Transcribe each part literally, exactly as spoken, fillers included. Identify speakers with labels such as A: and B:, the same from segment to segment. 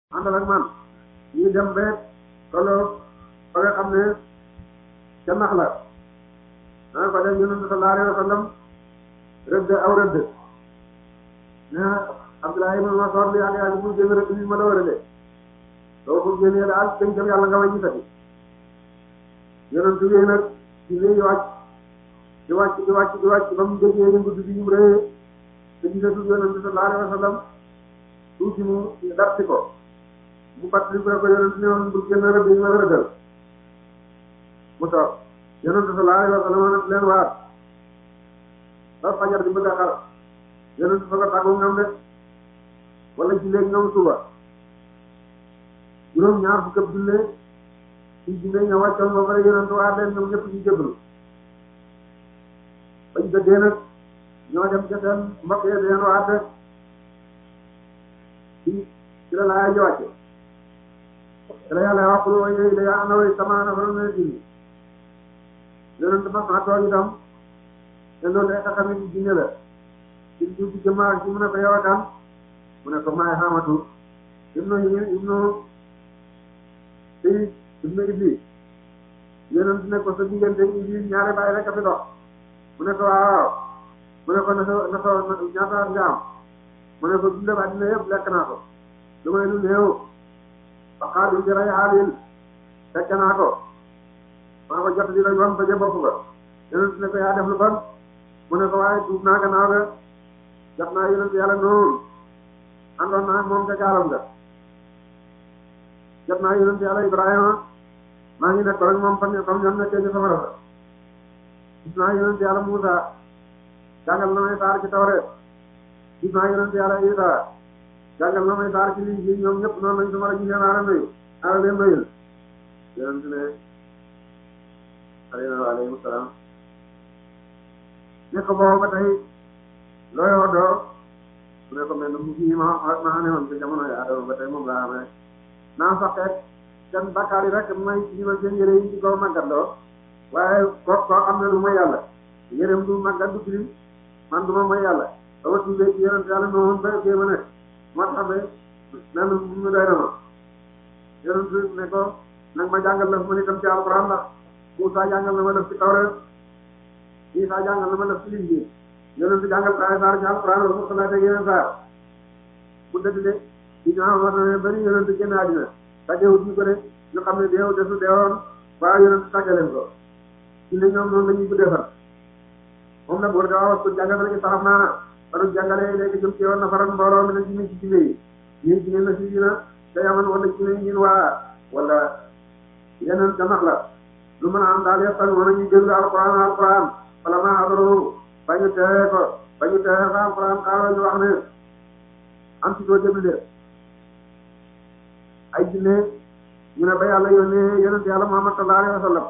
A: àndal ak man ñu dem ba tolloo ba nga xam ne ca nax la dana ko def yonent sallallahu alayhi wa sallam rëdd aw rëdd ne Abdullah ibn Mas'ud li yàgg yàgg bu génn rëdd bi ma la war a dee soo ko génnee daal dañ dem yàlla nga way gisati yonent yi nag ci lii wàcc di wàcc di wàcc di wàcc ba mu déggee yëngutu bi ñu rëyee te gisatul yonent sallallahu alayhi wa sallam tuuti mu dar si ko mu fàttali ko yonent ne woon bu génn rëdd yi ma la rëddal mu toog yonent sallallahu alayhi wa sallam nag leen waar ba fajar di bëgg a xar yonent fa ko tàggu ngam de wala ci léegi ngam suba juróom ñaar fukk ab junne ci junne ña wàccoon ba pare yonent waar leen ñoom ñëpp ñu jébbalu bañ dëggee nag ñoo dem ca seen mbokk yi leen waar de ci ci la laaya ji wàcce ci la yàlla wax lu way yooyu la yaa ana way samaana fa ne dini yonent ma maa toog itam te loolu day xam ne jinne la ci du ci jëmmaa ci mu ne ko yow atam mu ne ko maay xamatu ibnu ibnu i ibnu ibli yonent ne ko sa diggante ibli ñaari bàyyi rek a fi dox mu ne ko waaw mu ne ko na sa na sa ñaata nga am mu ne ko dundam àddina yëpp lekk naa ko lu may lu néew waxaa bi jëray xaalil fekk naa ko maa ko jot di la yoon ba ca bopp ba yonent ne ko yaa def lu bon mu ne ko waaye tuub naa gannaaw ga jot naa yonent yàlla noonu àndoon naa moom ca gaalam nga jot naa yonent yàlla Ibrahima maa ngi nekk rek moom fan comme ñoom nekkee ci safara sa gis naa yonent yàlla Muusa jàngal na may saar ci Tawreet gis naa yonent yàlla Isa jàngal na may saar ci lii ñoom ñëpp noonu lañ su ma la gisee naa la nuyu naa la leen nuyul yonent ne alayhi salaam ne ko boobu ba tey looy woddoo mu ne ko mel mu fii ma ma xamee woon ci jamono yi Adama ba tey moom laa amee naa saxeet seen bakkaar yi rek may ci ma seen yére yi ci kaw màggatloo waaye ko koo xam ne lu may yàlla yéreem du màggat du tilim man du ma may yàlla ba ma tuubee ci yonent yàlla noonu ba kii ma nekk moo tax ba nen mu doy na ma yonent ne ko nag ma jàngal la ma ni tam ci alquran la Muusaa jàngal na ma def ci Tawreet Isaa jàngal na ma def ci Linjiil yonent jàngal ko ay saar ci alquran la mu xalaat ak yeneen saar mu dëgg de ci ñoo wax ne bari yonent génn àddina tàggewut ñu ko de ñu xam ne deew desu deewoon waaw yonent tàggaleen ko ci la ñoom noonu la ñuy guddee fan moom nag war nga wax ko jàngal na ci saxam naa panu jàngalee léegi jëm ci yoon na faral mbooloo mi na ci ci jinne yi ñun jinne na si dina te yaman wala jinne yi ñun waa wala yeneen jamax la lu mën a am daal yëpp wala ñuy jënd alquran alquran wala ma xadaru bañu teewee ko bañu teewee ko alquran xaaral ñu wax ne am ci doo jënd de ay jinne ñu ne ba yàlla yónnee yonent yàlla Muhammad sallallahu alayhi wa sallam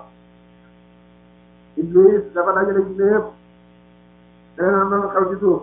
A: Iblis dafa dajale jinne yëpp te na am na xew ci suuf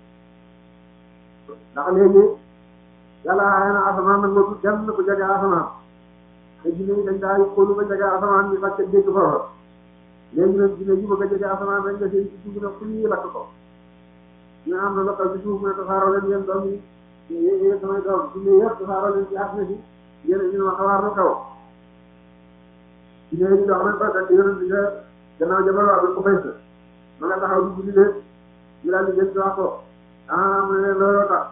A: ndax léegi yàlla xaye na asamaan nag ngootu kenn ku jege asamaan te jinne yi dañ daa xoolu ba jege asamaan ñu lakk dégg foofa léegi nag jinne yi bëgg a jege asamaan rek nga seen ci suuf nag fu ñuy lakk ko ñu am na la xew ci suuf mu ne tasaaroo leen yéen doom yi yéen samay doom jinne yëpp tasaaroo leen ci àdduna si yéen ñu ne ma xabaar lu xew jinne yi dox nañ ko fekk yonent bi gannaaw jabal waa bi ko fay sa ma nga taxaw di guddi de ñu daal di jël ci wax ko ah mu ne leen looloo tax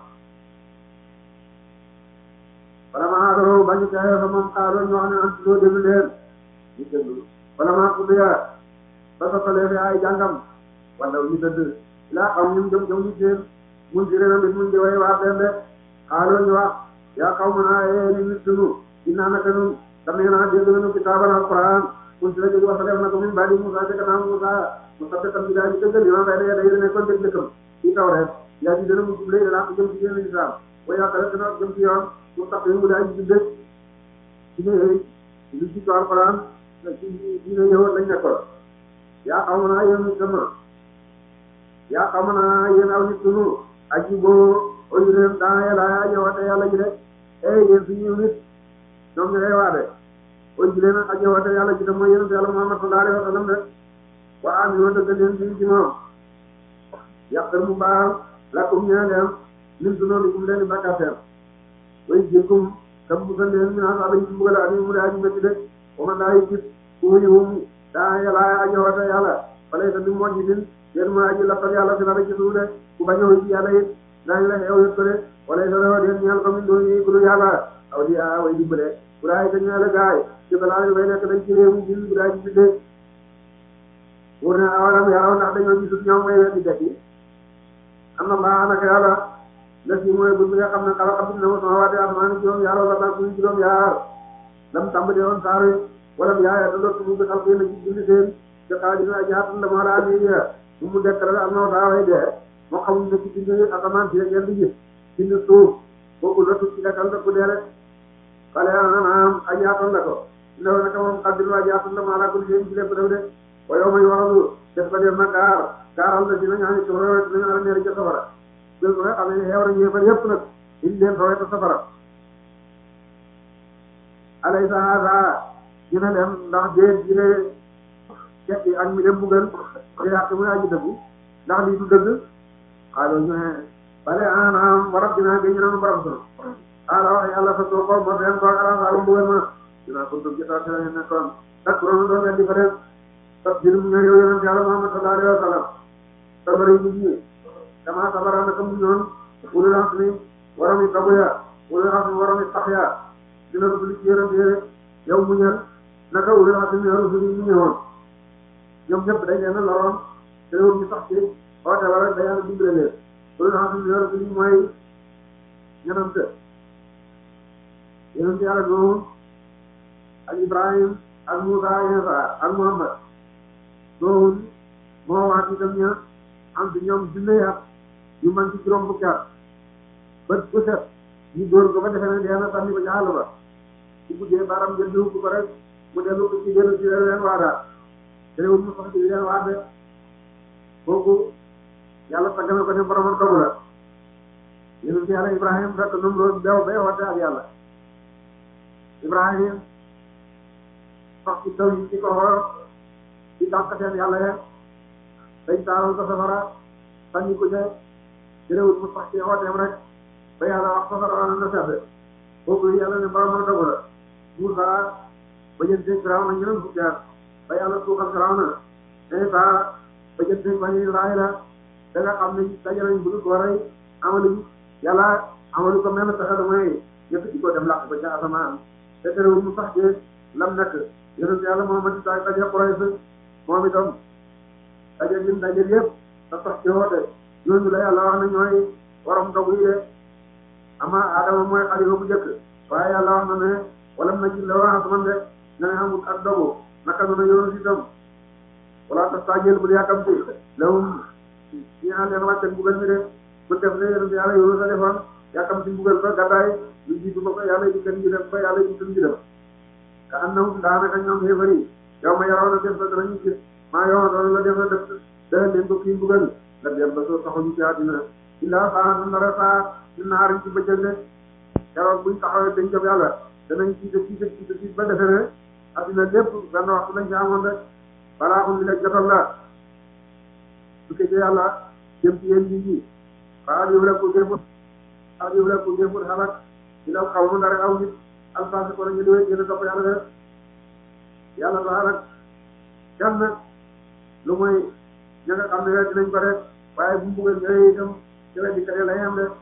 A: wala maa doon bañu teewee fa moom xaaral ñu wax ne am ci loo déglu leen ñu déglu wala maa ko déglu ba soxalee fi ay jàngam wala ñu dëdd laa xam ñun jëm jëm ñu seen mun ci réew mi mun ci way waar leen de xaaral ñu wax yaa xaw ma naa yee ni nit sunu dinaa naka nun tamit naa dégg nañu kitaaban alquran mun ci la jóg wax def na ko min badi Musaa ca gannaaw Musaa mu sabbe tam bi daal di dëggal yoon day day day nekkoon dëgg dëkkam ci Tawreet yaa ci dana mu juble daa ko jëm ci yéen islam way yaakaar dana jëm ci yoon mu tax mu daal di jubbe ci ne lu ci ko alquran ci dina ñëwoon lañ nekkoon yaa xaw ma naa yéen sama yaa xaw ma naa yéen aw nit sunu aji boo oyu leen daa yàlla yaa ñëwate yàlla ji de eh yéen fi ñëw nit ñoom ñu lay waade oyu leen aji wate yàlla ji de mooy yéen yàlla Muhammad sallallahu alayhi wa sallam de waa am ñoo dëgg leen bi ci moom yàqar mu baax lakkum ñaa leen lim su noonu kum leen di bakkaateem way jëkkum tam musal leen min asaaba yi mbugal ak mu daa ji métti de wa man daa gis uyum daa yàlla aji wata yàlla falay sa bi moo ji din yéen ma aji lappal yàlla fi la rek ci suuf de ku bañ a wuy ci yàlla it daañu la xew yëpp de walay sa lewa den ñeel ko min doon yi gudul yàlla aw di a way dimbale bu daay ka ñeele gaay ci balaa bay nekk dañ ci réew mi din bu daa ji bidde wóor ne awalam yaraw ndax dañoo gisut ñoom may weddi dekki am na mbaa naka yàlla la si mooy bur bi nga xam ne xala xam na ma sama waate asmaani juróom yaar wala tax suñu juróom yaar lam tàmbali woon saari wala yaaya da dootu mu bi xal xëy na ci bind seen te xaa dina aji xattan dama la ami mu mu dekkale am na saa way dee moo xamul ne ci bind asamaan si ngeen di gis bind suuf boobu la tukki dekkal da ku dee rek xale na naam aji xattan la ko ndaw naka moom xaddinu aji xattan dama la kul seen ci lépp def de wa yow may waxalu def ba def na gaar gaaral na dina ñaani sofara dinañu ala neeri ca safara jël ko nga xam ne xew nañu yéefar yëpp nag indi leen fa weta safara alaysa haza dina dem ndax déet dina jekki ak mi dem buggal te yàq muy aji dëggu ndax lii du dëgg xaaloo ñu ne bale anaam warab dinaa géñ nanu borom sunu xaala wax yàlla fa soo ko ma feen ko ala saabu mbugal ma dinaa ko dugg ci saa sila nekkoon tak roonu doon weddi fa def tas jir mu ñëw yow yonent yàlla Muhammad sallallahu alayhi wa sallam sabari nit ñi dama sabara naka mu ñoon ulul azmi waromi tabuya ulul azmi waromi taxya dina ko li ci yonent yére yow mu ñël naka ulul azmi rusuli ñu ñëwoon ñoom ñëpp dañ leen a loroon te réew ñu sax ci oote wala da yàlla dimbale leen ulul azmi rusuli mooy ñenante yonent yàlla Nuh ak Ibrahim ak Musa Isa ak Muhammad Nuh moo waat itam ña am ci ñoom junne at yu man ci juróom fukki at bët bu set ñu dóor ko ba defee ne dee na sànni ko ci àll ba su guddee baram jël diw ko rek mu dellu ko ci dellu ci leen waadaat te réewul mu sax ci leen waade kooku yàlla tagg na ko ne boromam dogu la yonent yàlla Ibrahim fekk num loolu beew bay woote ak yàlla Ibrahim sax ci taw yi ci ko xoor ci dàqateen yàlla ye dañ taaral ko safara sànni ko ca jërëwul mu sax ci xooteem rek ba yàlla wax safara na sedd kooku yàlla ne borom dogu la Musa ba jënteeg Firawna ñeneen fukki at ba yàlla suuxal Firawna Isa ba jënteeg bani Israayila da nga xam ne dajalañ bëgg ko rey amaluñ yàlla amalu ko mel pexe damay yëkkati ko dem làq ko ca asamaan te terewul mu sax ci lam nekk yonent yàlla Muhammad sa daje Quraysh moom itam daje lim daje yëpp da sax ci woote ñooñu la yàlla wax ne ñooy waram dogu yi de ama Adama mooy xalifa bu njëkk waaye yàlla wax na ne wala na ci la wax man de na ne amul ak dogu naka noonu yoonu si tam wala tastajil bul yàkkamti lawum ñi naan leen wàcce mbugal mi de bu def ne yonent yàlla yoonu sa defoon yàkkamti mbugal ba gàddaay lu jiitu ba ko yàlla ji gën ji def ba yàlla ji gën ji def ka annahum daanaka ñoom xéefar yi yow ma yaraw na def ba danañu gis maa yow doon la def na def dana leen ko kii mbugal la dem ba soo taxañu ci àddina illaa saa nara saa ñu naariñ ci bëccëg de keroog buñ taxawee dañ jëm yàlla danañ ciite ciite ciite ciite ba defe ne àddina lépp benn waxtu lañ ci amoon rek balaa ko ñu lekk jotal la su ko yàlla jëm ci yéen nit ñi xaar yow rek ko jëfut xaar yow rek ko jëfut xalak di la xaw ma dara aw nit alpha ko ñu doy gën a topp yàlla def yàlla baax nag kenn lu mooy ña nga xam ne rek dinañ ko def waaye bu mu bëggee ñëwee itam ci la di kare lay am de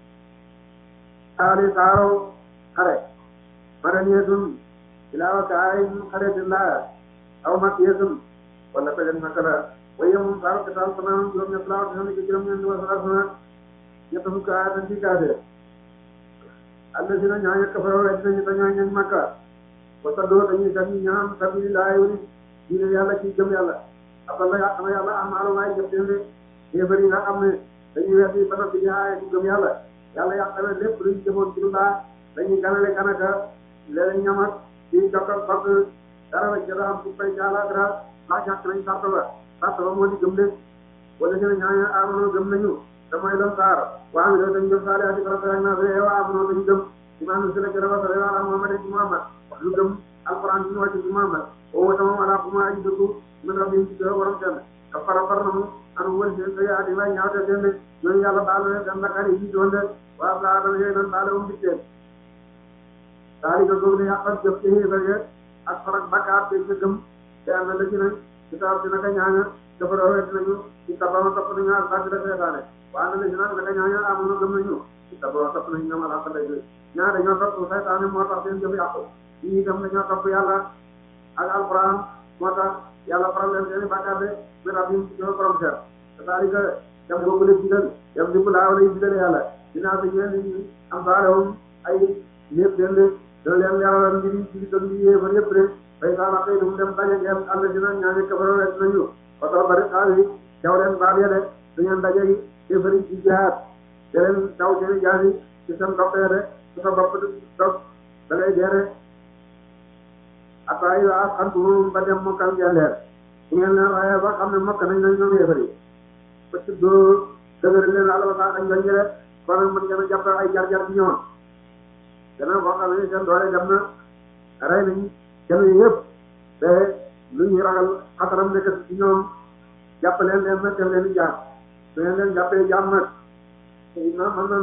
A: saali saaro xare madaniyatun ilaa kaay xare di laa aw makiyatun wala ko den naka la waaye moom saaro ke taal sama juróom ñett laa xam ne ko juróom ñett wa saar sama ñett fukk aatan ci kaade alla dina ñaaña kafaroo wet nañu ta ñooy ñañ makka wa saddoo dañuy sànni ñaam sabilillahi wali diine yàlla ci gëm yàlla afal la yàq na yàlla amaalu ngaay jëf seen de yéefar yi nga xam ne dañuy wees yi bana bi ñaaye ci gëm yàlla yàlla yàq na lépp luñ jëfoon ci lu baax dañuy ganale kanaka léeg ñamat ci jokkal fak dara la jëla am su fay jaala dara ndax ñàkk nañ sart ba sart ba moo di gëm de wala dina ñaaña amano gëm nañu damay doon saar waa mi doon dañu gëm saali ati farata ak naa fe waa amano dañu gëm imaam si la jëla ba sale wala Muhammad ci Muhammad lu gëm alquran bi ñu wàcc ci Muhammad o wata moom ala kuma aji dëggu min rabbi ci dara waram seen ka fara far na mu anu wël seen sa yaati way ñaawte seen de ñooñu yàlla baal na seen bakkaar yi doon de waa la dana yooyu doon baale um bitteen daal di ko góob ne yàqal jëf ci xéefar ak farak bakkaar te ca gëm te am na la ci nag ci taw dina ko ñaaña dafa rawet nañu ci tabama topp nañu ak bàcc la seetaane waa na la ci nag naka ñaaña amoon gëm nañu ci tabama topp nañu ñoom alxaq lay ñaar dañoo topp saytaane moo tax seen jëf yàqu ñii itam dañoo topp yàlla ak alquran moo tax yàlla faral leen seen i bàkkaar de mi rab yi ñoo borom seet c'est-à-dire que dem boobu la bidal dem di bu laaw lay bidal yàlla dinaa fi ñeen ñi am saalewum ay ñëpp den de dana leen leeralal mbiri ci doon bi yéefar yëpp de fay saala xëy dum dem daje ngeen ànd dina ñaani kabaro wet nañu oto bari xaal yi caw leen baab ya de su ngeen daje gi yéefar yi ci jihaad te leen caw seeni jaasi ci seen doxee de su sa bopp dog da ngay deere atayi waa xantum ba dem mokkal ngeen leer su ngeen leen raye ba xam ne mokk nañ nañ ñoom yéefar yi parce que doo dëgër leen àll ba sax dañ lañ jële kon nag mën ngeen a jàpp ay jar-jar ci ñoom gannaaw boo xam ne seen doole dem na rey nañ kenn yi yëpp te lu ñuy ragal xataram nekk ci ñoom jàpp leen leen nag def leen di jaam su ngeen leen jàppee jaam nag te it na mën nañ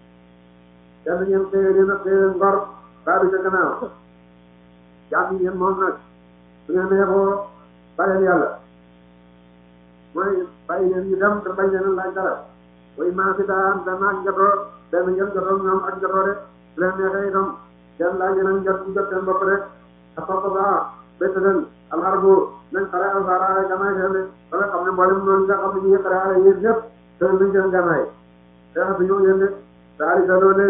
A: kenn ngeen téye leen ak téye ngor baa bi ca gannaaw jaam yi ngeen moom nag su ngeen neexoo bàyyil yàlla mooy bàyyi leen ñu dem te bañ leen laaj dara way maa fi daan dana ak njotoo benn ngeen jotoo ñoom ak njotoo de su leen neexee itam seen laaj yi nag njot ñu jot seen bopp rek a sopp ba bétt leen alxarbu nañ xare alfaaraale ganaay seen de ba nga xam ne mboolem noonu nga xam ne ñu ngi xare ale yéen ñëpp seen nañ seen ganaay xeex bi ñëw yéen de saalika loolu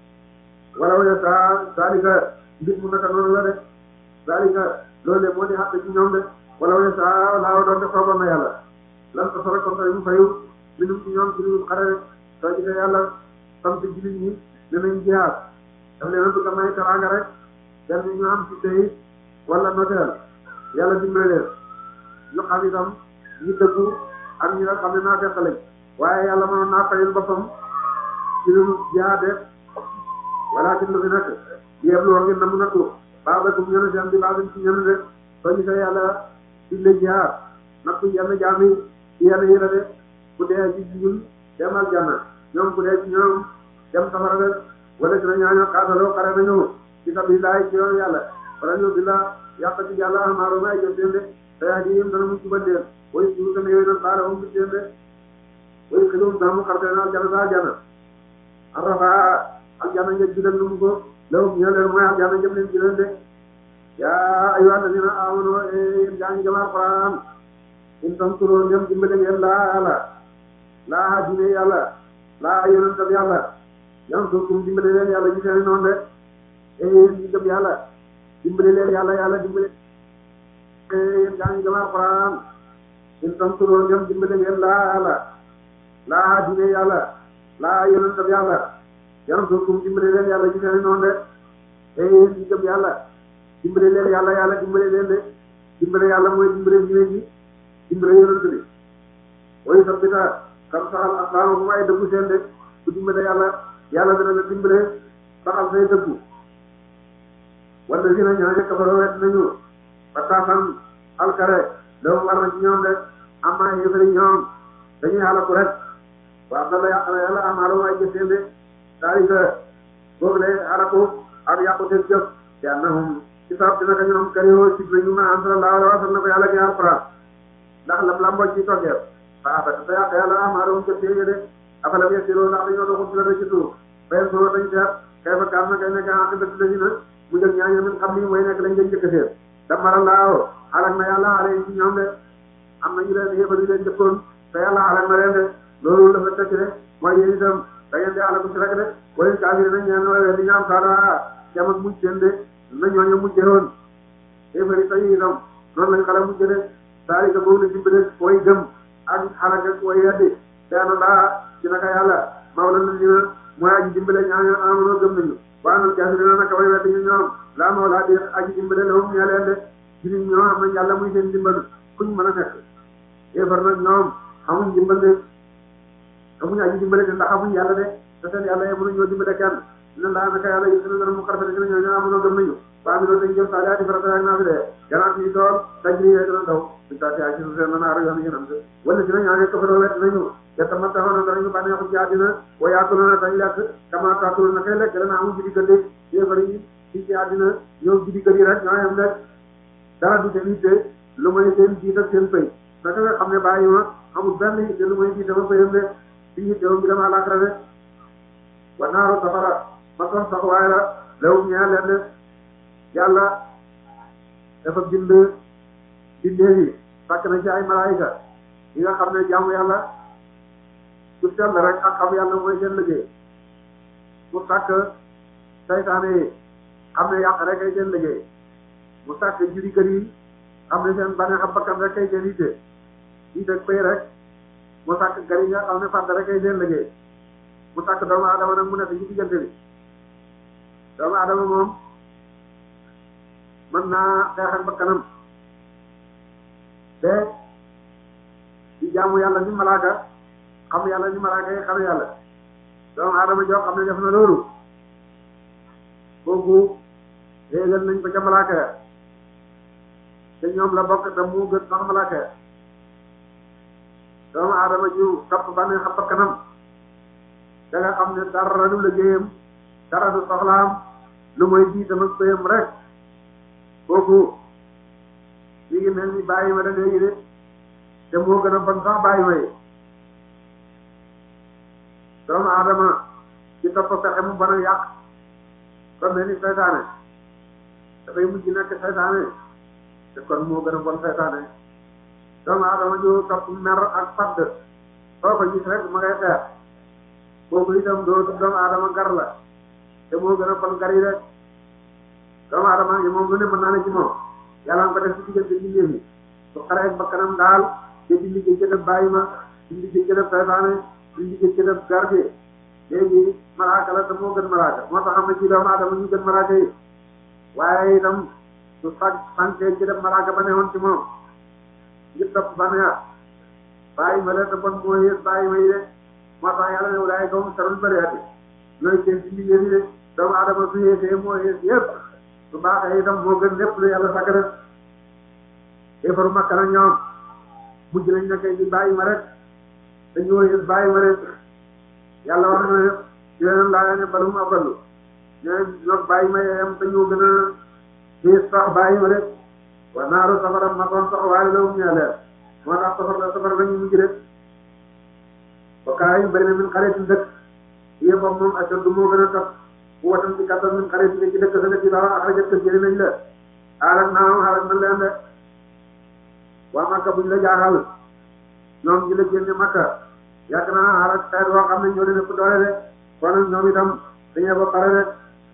A: wala wala saa saalika mbir mu naka noonu la de saalika loolu moo di xàq ci ñoom de wala wala saa laaw doon de sooboon na yàlla lan ko sore kon tey mu fayu minum ci ñoom ci lu xare rek soo gisee yàlla sant jullit ñi dinañ jihaad daf leen a bëgg a may teraanga rek kenn ñu am ci tey wala noteel yàlla dimbale leen ñu xam itam ñi dëggu ak ñi nga xam ne naa fekk lañ waaye yàlla mënoon naa fayul boppam ci lu jihaad de wala ci lu fi nekk yéen lu wax ngeen na mu nattu baabakum ñene seen di baabin ci ñene de soo gisee yàlla digle jihaad nattu yenn jaami ci yenn yi la de bu dee ci ñun dem aljanna ñoom bu dee ci ñoom dem safara de wala ci na ñaaño xaataloo xare nañu ci sabilillah ci yoon yàlla wala ñu di la yàq ci yàlla amaaru may jëf seen de te yaa di yëm dana mu jubal leen way suñu gën a yooyu nag baala moom seen de way xilum dana mu xarte na aljanna sa aljanna arrafa aljanna njëg ji lu mu ko law ñe leen mooy aljanna jëm leen ci leen de yaa ayyuha alladina amanu yéen gaa ngi jama alquran in tansuru ñoom dimbale ngeen laa la laa diine yàlla laa yonentam yàlla yan surtum dimbale leen yàlla ji seen noonu de e yéen ñi gëm yàlla dimbale leen yàlla yàlla dimbale yéen gaa ngi jama alquran in tansuru ñoom dimbale ngeen laa la laa diine yàlla laa yonentam yàlla yan surtum dimbale leen yàlla ji seen noonu de e yéen ñi gëm yàlla dimbale leen yàlla yàlla dimbale leen de dimbale yàlla mooy dimbale diine ji dimbale yonent bi way sabbita kam saxal aqdaama bu may dëggu seen de ku dimbale yàlla yàlla dina la dimbale saxal say dëggu wala si na ñooñu kafaroo wet nañu ba taxam alkare loolu war na ci ñoom de amma yëfari ñoom dañuy xalaku rek waa dala yàq na yàlla amaalu ay jëf seen de c'est-à-dire boobu lay xalaku ak yàqu seen jëf te annahum ci sabab dina ko ñoom karihoo sib nañu ma am sallallahu alayhi wa sallam ko yàlla gi alquran ndax lam lamboo ci toggeer fa fa te yàq yàlla amaalu jëf seen de afalam yasiroo ndax dañoo doxul ci la ci suuf fayen soo dañ seet kay fa kaam na kay nekk en dëkk la na mu jël ñaaño min xam ni mooy nekk lañ leen jëkk seet damara laaw xalak na yàlla ale ci ñoom de am na ñu leen yëfal yu leen jëkkoon te yàlla xalak na leen de loolu dafa tekki de mooy yéen itam da ngeen di alaku ci rek de wala kaafir nañ ñeen wala di ñaam saala jam ak mujj seen de na ñooñu mujjee woon yëfari tay itam noonu lañ xala mujj de saari ka boobu la dimbale way gëm ak xalak ak way yeddi daana daa ci naka yàlla mawla na dina mooy aji dimbale ñaaño amono gëm nañu waanal kaafirina naka way weddi ñu ñoom laa mawla di aji dimbale lahum ñee leen de jullit ñoo am nañ yàlla muy seen dimbal kuñ mën a nekk yéefar nag ñoom xamuñ dimbal de xamuñ aji dimbale de ndax xamuñ yàlla de te seen yàlla yee mënuñoo dimbale kenn dina laa naka yàlla yi sunu dana mu xarfete dina ñoo ñoo amono gëm nañu waa mi doon dañ jëf saalihaati farata ak naafile ganaat yi tool tajri yee dana daw suñ taati ak ci su seen nanaaru yoon yi nam de wala si na ñaage kafaroo wet nañu yetta mattaxoona danañu bànneexu ci àddina wa yaakuluna dañ lekk kama taakulu na kay lekk dana amu ci diggante yéefar yi ci ci àddina ñoom ji di kër yi rek ñoo yem rek dara du seen yitte lu may seen jiit ak seen pay naka nga xam ne bàyyi ma amul benn yitte lu may jiit dama payam de ci yitte moom bi dama àllaaxira de wa naaru safara ma toon sax waaye la lewum ñaa leen de yàlla dafa bind bindee yi sàkk na ci ay malaayika yi nga xam ne jaamu yàlla su sell rek ak xam yàlla mooy seen liggéey mu sàkk saytaane yi xam ne yàq rek ay seen liggéey mu sàkk juri kër yi xam ne seen bànneex ak bakkan rek ay seen yitte yitte pay rek mu sàkk gar yi nga xam ne fàdd rek ay seen liggéey mu sàkk doomu adama nag mu nekk ci diggante bi doomu adama moom mën naa xeex ak bakkanam te di jaamu yàlla ni malaaka xam yàlla ni malaaka yi xam yàlla doomu adama joo xam ne def na loolu kooku léegal nañ ko ca malaaka ya te ñoom la bokk te mu gën sax malaaka ya doomu adama ju topp bànneex ak bakkanam da nga xam ne dara du liggéeyam dara du soxlaam lu mooy jiitam ak payam rek kooku mi ngi mel ni bàyyi ma da ngay de te moo gën a bon sax bàyyi ma yi doomu adama ci topp pexe mu ban a yàq kon mel ni seytaane dafay mujj nekk seytaane te kon moo gën a bon seytaane doomu adama ju topp mer ak fadd soo ko gis rek ma ngay xeex kooku itam doo doomu adama gar la te moo gën a bon gar yi rek doomu adama yi moom lu ne mën naa ne ci moom yàlla nga ko def ci diggante mbindeef yi su xaree bakkanam daal te di liggéey ci def bàyyi ma di liggéey ci def seytaane di liggéey ci def garde léegi malaaka la te moo gën malaaka moo tax xam ne ci doomu adama ñu gën malaaka yi waaye itam su sag sànkee ci def malaaka ba newoon ci moom ngir topp baneex bàyyi ma la te bon moo yées bàyyi ma yi de moo tax yàlla ne wulaay kawum sarul bëriati ñooy seen ci mbindeef yi de doomu adama su yéesee moo yées yëpp su baaxee itam moo gën lépp lu yàlla sàkk def éfaru makka na ñoom mujj nañ nekkee di bàyyi ma rek dañoo yées bàyyi ma rek yàlla wax na ne yeneen laa ne balum aballu ñooy ñoog bàyyi ma yeyam dañoo gën a xiis sax bàyyi ma rek wa naaru safara masoon sax waaye la um ñeeleer moo tax safar la safar lañu mujj rek ba kaa yi bëri na min xareetin dëkk yëpp moom moom ashaddu moo gën a tax bu watan ci kattan min xareetin ci dëkk sa dëkk yi baax axrajat ko jëri nañ la aarak naam aarak nañ leen de waa Makka buñ la jaaxal ñoom ñi la génne Makka yàgg naa aarak xeet woo xam ne ñoo leen ëpp doole de kon ñoom itam dañee ba pare rek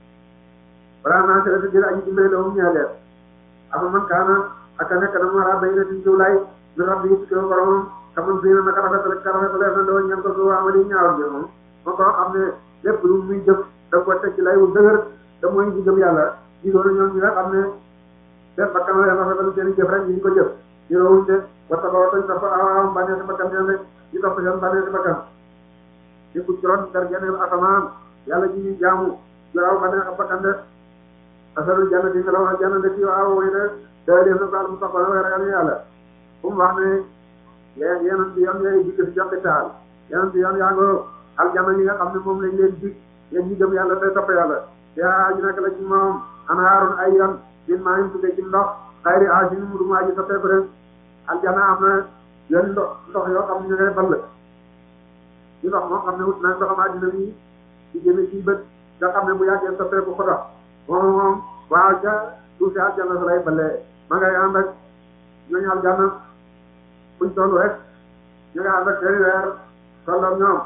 A: balaa naa seet jël aji dimbali la moom ñeeleer ama man kaana ak a nekk dama ra bay na tin jiwlaay mi rax bi ci ko boromam xaman si na naka rafet rek ka rafet leer na doo ñan ko su amali ñaawal bi moom moo ko xam ne lépp lu muy jëf da ko teg ci lay wu dëgër te mooy ci gëm yàlla ñi doon ñoom ñi nga xam ne seen bakkan leen rafetal seen jëf rek ñu ko jëf ñu rawuñ de wata ba watañ topp awam bànnee si bakkan leen rek ñu topp seen bànnee si bakkan di ku coron dar geneel asamaan yàlla ji ñuy jaamu jaraw bànnee ak bakkan de asalul jannati nga la wax jannate ci waaw way de da def na ko al mustaqbal way ragal yàlla fu mu wax ne yéen yéen ci yoon yooyu dikk si joxe taal yéen ci yoon yaa ngo aljanna yi nga xam ne moom lañ leen dig yéen ñi gëm yàlla tey topp yàlla yaa ji nekk la ci moom anhaarun ay yoon din maa ngi tuddee ci ndox xayri asin mu du maa ji soppeeku rek aljanna am na yoon ndox ndox yoo xam ne ñu ngay ball ci ndox moo xam ne wut na ndoxam àddina bi ci génn ci bët nga xam ne bu yàggee soppeeku xodox moom moom waaw ca suufi aljanna sa lay ballee ma ngay ànd ak ñooñu aljanna buñ toll rek ñu nga ànd ak seeni weer tolloog ñoom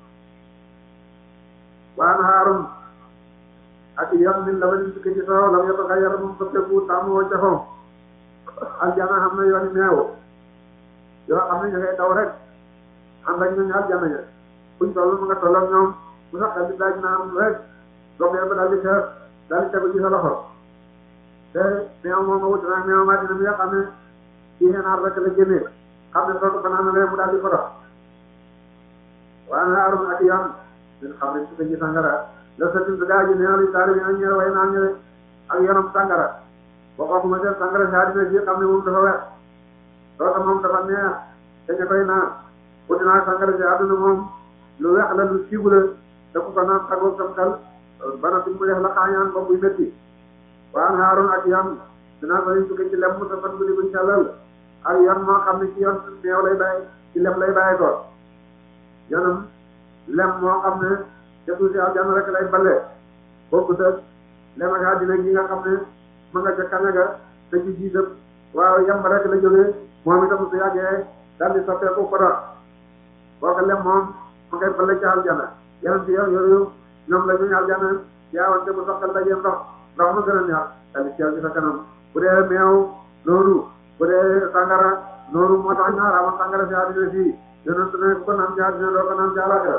A: waan xaarum ak yoon min la ma nin tukki ci soo lam yotto ka yara moom soppeeku tàmm woo ca foom aljanna xam na yooni meew yoo xam ne ñu ngay daw rek ànd ak ñooñu aljanna ya buñ toll mu nga tolloog ñoom bu sax xel di daaj na am rek doxee ba daal di xeer daal di tegu ci sa loxo te meew moom a wuti nag meew maa dina mi nga xam ne ci xenaar rek la génnee xam ne soo ko fanaan lee mu daal di fotox waan xaarum ak yoon min xam ne su ci sangara la sa tim daa ji neexali taari bi ak ñëre way naan ñëre ak yoonam sangara waxookuma seen sangara si àddina si xam ne moom dafa wex soosa moom dafa neex te ñu koy naan wuti naa sangara si àdduna moom lu wex la lu siibu la te ku ko naan tagoo sam xel bana fi mu def la xaañaan ba buy métti waan Haarun ak yoon dinaa ko leen tukki ci lem mu safat guddi buñ sellal ak yoon moo xam ne ci yoon meew lay bàyyi ci lem lay bàyyi ko yoonam lem moo xam ne ca suusi aljanna rek lay balle bokkut ak lem ak àddina gi nga xam ne ma nga ca kanaga te ci jiitam waaw yemb rek la jógee moom itam su yàggee daal di soppeeku ko doon boo ko lem moom ma ngay balle ca aljanna yeneen ci yoon yooyu ñoom la ñu aljanna jaawante bu soxal dajee ndox ndox ma gën a neex daal di teew ci sa kanam bu dee meew noonu bu dee sangara noonu moo tax ñaar ama sangara si àddina fii yonent ne ku ko naan ci àddina doo ko naan ci àllaxira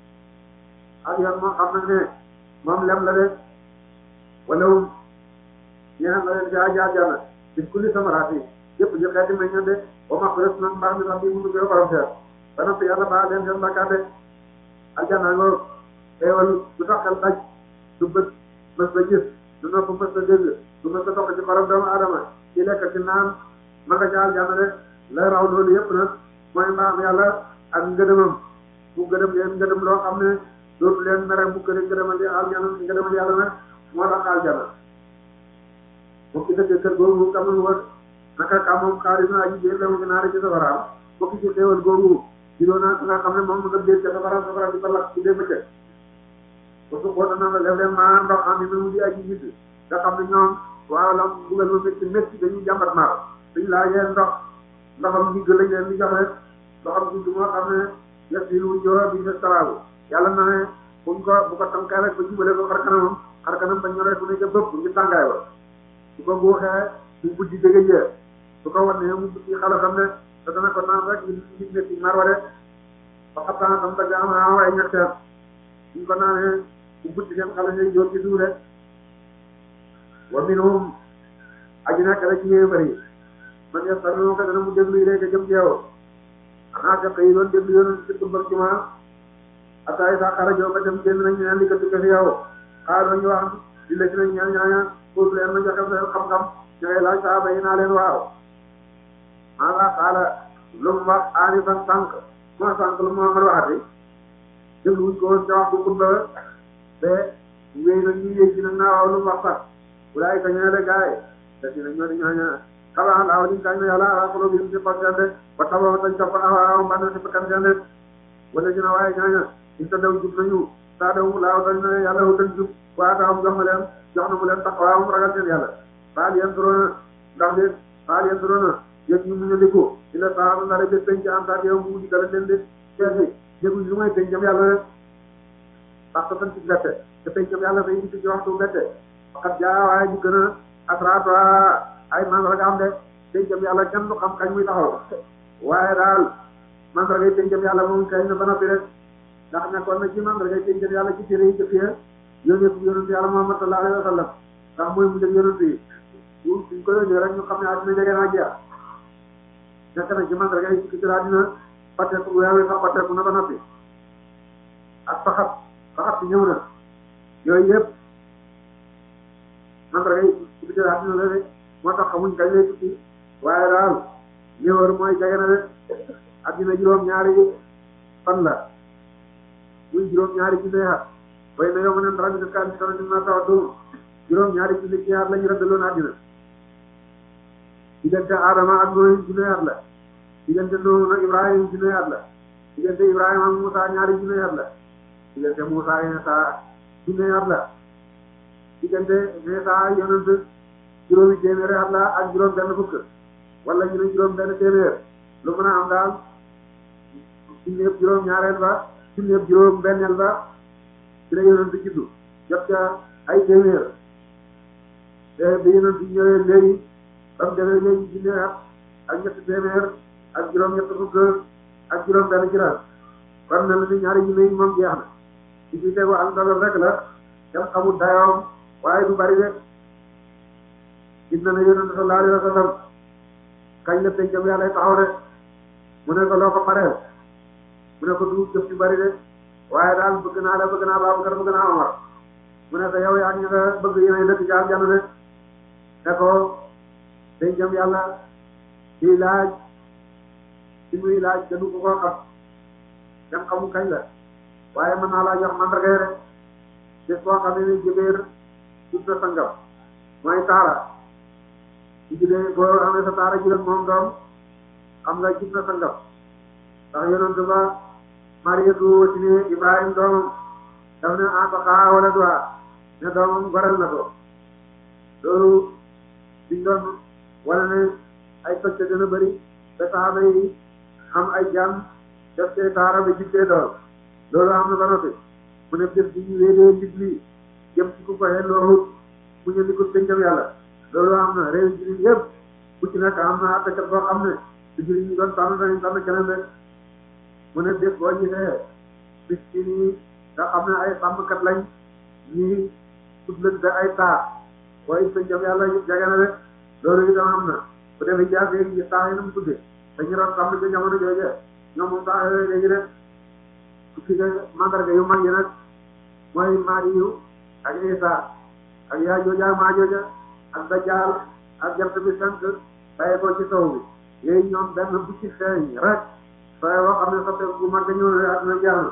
A: ak yoon moo xam nag ne moom lem la de wala wum ñeneen la leen ci aji àjjana bis kulli samaraati yëpp ji xeeti meññan de ba ma xures nag mbaa mi sax bii mundu koy borom seet ba noppi yàlla baa leen seen bakkaat de àjjana ngoo xéewal du tax xel daj du bët mës la gis du nopp mës la dégg du mës la toq ci xorom doomu aadama ci lekk ci naan ma nga ca àjjana de la raw loolu yëpp nag mooy mbaam yàlla ak ngëdëmam mu gëdëm leen ngëdëm loo xam ne dootu leen mere mu gëdëm ngëdëmal aljana ngëdëmal yàlla nag moo tax aljana bokki dëkk kër googu kamul wër naka ka moom xaalis na aji jéem lewu naari ci safaraam bokki ci xéewal googu juróo naa nga xam ne moom nga biir ca safara safara di ko lakk ci dee bëccëg ba su xoota na la def leen maa ndox am yi mu di aji gis nga xam ne ñoom waaw la bugal ma métti métti dañuy jàmbat maar dañu laajee ndox ndoxam ndigg lañ leen di jox rek ndoxam ndigg moo xam ne yes yi lu joo bi sa saraabu yàlla na ne buñ ko bu ko tànkee rek ba jubale ko xar kanamam xar kanam ba ñoree bu ne ca bëpp ngi tàngaay ba su ko guuxee mu buddi dëgg jee su ko wannee mu buddi xala xam ne te dana ko naan rek ngi ngi nekk mar wa de ba xattaan tam dagg am am ay ñetteel suñ ko naanee mu buddi seen xale ñuy jóor ci suuf de wa minhum aji nekk rek ci yéefar yi man yastarno ko dana mu déglu yi rek jëm ci yow xanaa fekk yi doon déglu yoon ci tumbal ci ma ataay sa xarajo ba dem génn nañ ñaan li ko tukka fi yow xaar nañu wax di la ci nañ ñaan ñaaña pour leen ma joxe seen xam-xam ñu ngay laaj saaba yi naa leen waaw maa la xaala lu mu wax aani fan sànq moo sànq lu Muhammad waxati déglu wuñ ko woon ca wax bu xutba te wéy na ñuy yéeg ci nag naa waaw lu mu wax sax wulaay ka ñëwee de gaay te si nañ ñoo di ñooña xabaar laaw liñ kañ ne yàlla ala xolo bi ci xol seen de ba tabax tañ topp awaaw mbànd si bakkan seen de wala dina waaye ñooña ñu ta daw jub nañu saa daw laaw dañ ne yàlla wu dañ jub waa taxam jox na leen jox na mu leen tax waaw mu ragal seen yàlla baal yeen durona ndax de baal yeen durona yëg ñu mu ñu liku ci la saa na la bés penc am taat yow mu digal leen de seeti yëguñ lu may pencam yàlla rek parce que fan ci bette te pencam yàlla fay indi ci waxtu bette waxat jaa waaye ñu gën a asraat ay mandarga am de pencam yàlla kenn du xam kañ muy taxaw waaye daal mandarga yi pencam yàlla moom kañ na ba noppi rek ndax nekkoon na ci mandarga yi pencam yàlla ci téere yi jëkk ya yónnee ko yonent yàlla Muhammad sallallahu alayhi wa sallam ndax mooy mu jëg yonent yi suñ ko yónnee rek ñu xam ne àddina jege naa jeex nekk na ci mandarga yi ci àddina patteeku weer wi sax patteeku na ba noppi ak faxat faxat ci ñëw na yooyu yëpp mandarga yi ci biir àddina la de moo tax xamuñ kañ lay tukki waaye daal ñëwar mooy jege na de àddina juróom ñaari fan la muy juróom ñaari ci neexat bay na yow ma ne dara ñu def kaa ci sama dina taw doom juróom ñaari ci ci ñaar la ñu rëddaloon àddina diggante Adama ak Nuh junne at la diggante Nuh ak Ibrahima junne at la diggante Ibrahima ak Moussa ñaari junne at la diggante Moussa ak Isa junne at la diggante Isa yonent juróomi téeméeri at la ak juróom benn fukk wala ñu ne juróom benn téeméer lu mën a am daal junne yëpp juróom ñaareel ba junne yëpp juróom benneel ba ci la yonent juddu jot ca ay téeméer te bi yonent ñëwee léegi ba mu demee léegi junne at ak ñetti téeméer ak juróom ñett fukk ak juróom benn ci la kon mel na ni ñaari junne yi moom jeex na ci ci tegu ak dogal rek la dem xamul dayoom waaye du bari de gis na ne yonent sallallahu alayhi wa sallam kañ la pencam yàlla taxaw de mu ne ko loo ko pareel mu ne ko du jëf ci bari de waaye daal bëgg naa la bëgg naa Babakar bëgg naa Omar mu ne ko yow yaa ñu nga bëgg yéenay dëkk ci aljanna de ne ko pencam yàlla di laaj ci muy laaj gënu ko koo xam dem xamu kañ la waaye mën naa laa jox mandarga rek bés boo xam ne ni jëbeer tudd na sangam mooy taara su judee boo amee sa taara jur ak moom doom xam nga gis na sa ngam ndax yonent ba Mariyatu ci ne Ibrahim doomam daf ne ataqa wala duha ne doomam goral na ko loolu biñ doon wala ne ay toj te gën a bëri te saaba yi am ay jàmm def see taara ba jikkee doom loolu am na ba noppi mu ne bés bi ñu wéedee nit li jëm ci ku ko xelloo mu ñëw di ko tënkam yàlla loolu am na réew ji yëpp bu ci nekk am na àttekat boo xam ne su jëriñ ñu doon tànn dañuy tànn keneen rek mu ne bés boo gisee bis ci nii nga xam ne ay sàmmkat lañ ñii tuddlante ay taar booy tënkam yàlla jege na rek loolu itam am na bu defee jaasee yi taax yi na mu tuddee dañu doon sàmm ca jamono jooju ñoom moom taax yooyu léegi rek su fi mandarga yu mag yi nag mooy Maariyu ak Isa ak yaa jooja maa jooja ak Dajjaal ak jant bi sant bàyyi ko ci sow bi yooyu ñoom benn bu ci feeñ rek sooy wax xam ne soppeeku bu mag ñëw na ak na jàll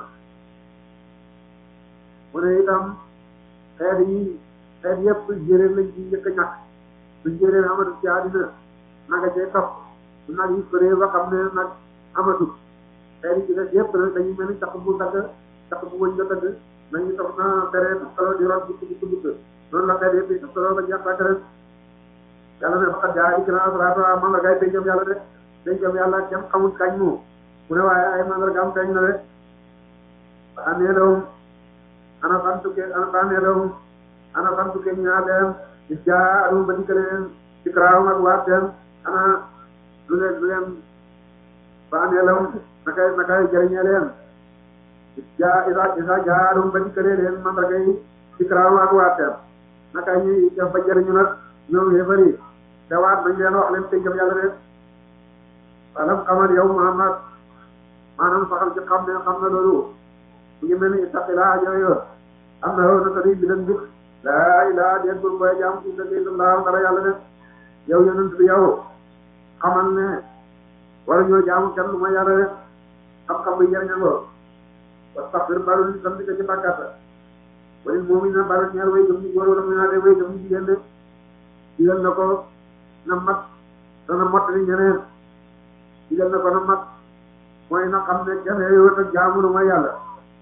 A: mu ne itam xeet yi xeet yëpp njéeréer lañ ci njëkk a ñàkk su njéeréer amatu ci àddina naga cee topp su nag yi përee ba xam ne nag amatu xeet yi ci des yëpp nag dañuy mel ni caq bu dagg caq bu wëñ nga dagg nañu topp na tere solo di root bukk bukk bukk noonu la xeet yëpp yi solo ba jeex tàkk rek yàlla ne faqat jaa ikra asraatuhaa mandargaay pencam yàlla de pencam yàlla kenn xamul kañ mu mu ne waaye ay mandargaam kañ na de ba année lawum ana fantuke ana bannee lawum ana fantuke ñaa leen di jaa adum ba dikkale leen ci kraawam ak waat leen ana lu leen lu leen ba année lawum nakay nakay jëriñee leen di jaa isa isa jaa adum ba dikkale leen mandargay ci kraawam ak waat leen nakay ñuy def ba jëriñu nag ñoom yéefari te waat nañ leen wax leen pencam yàlla de alam xamal yow Muhammad maanaam saxal ci xam ne xam na loolu mu ngi mel ni ittaqilaa yooyu am na loolu nag bi leen njëkk laa ilaa déet bul koy jaam ci dëgg illallah dara yàlla de yow yonent bi yow xamal ne wala ñoo jaamu kenn lu ma yàlla de xam-xam bi jëriña ngoo wastaxfir balu ni sam di ko ci bàkkaata walil mu'minina balu ñaar way gëm ñu góor wala mu naa de way gëm ñu jigéen de digal na ko na mat dana mottali ñeneen digal na ko na mat mooy na xam ne kenn yooyu te jaamu lu mooy yàlla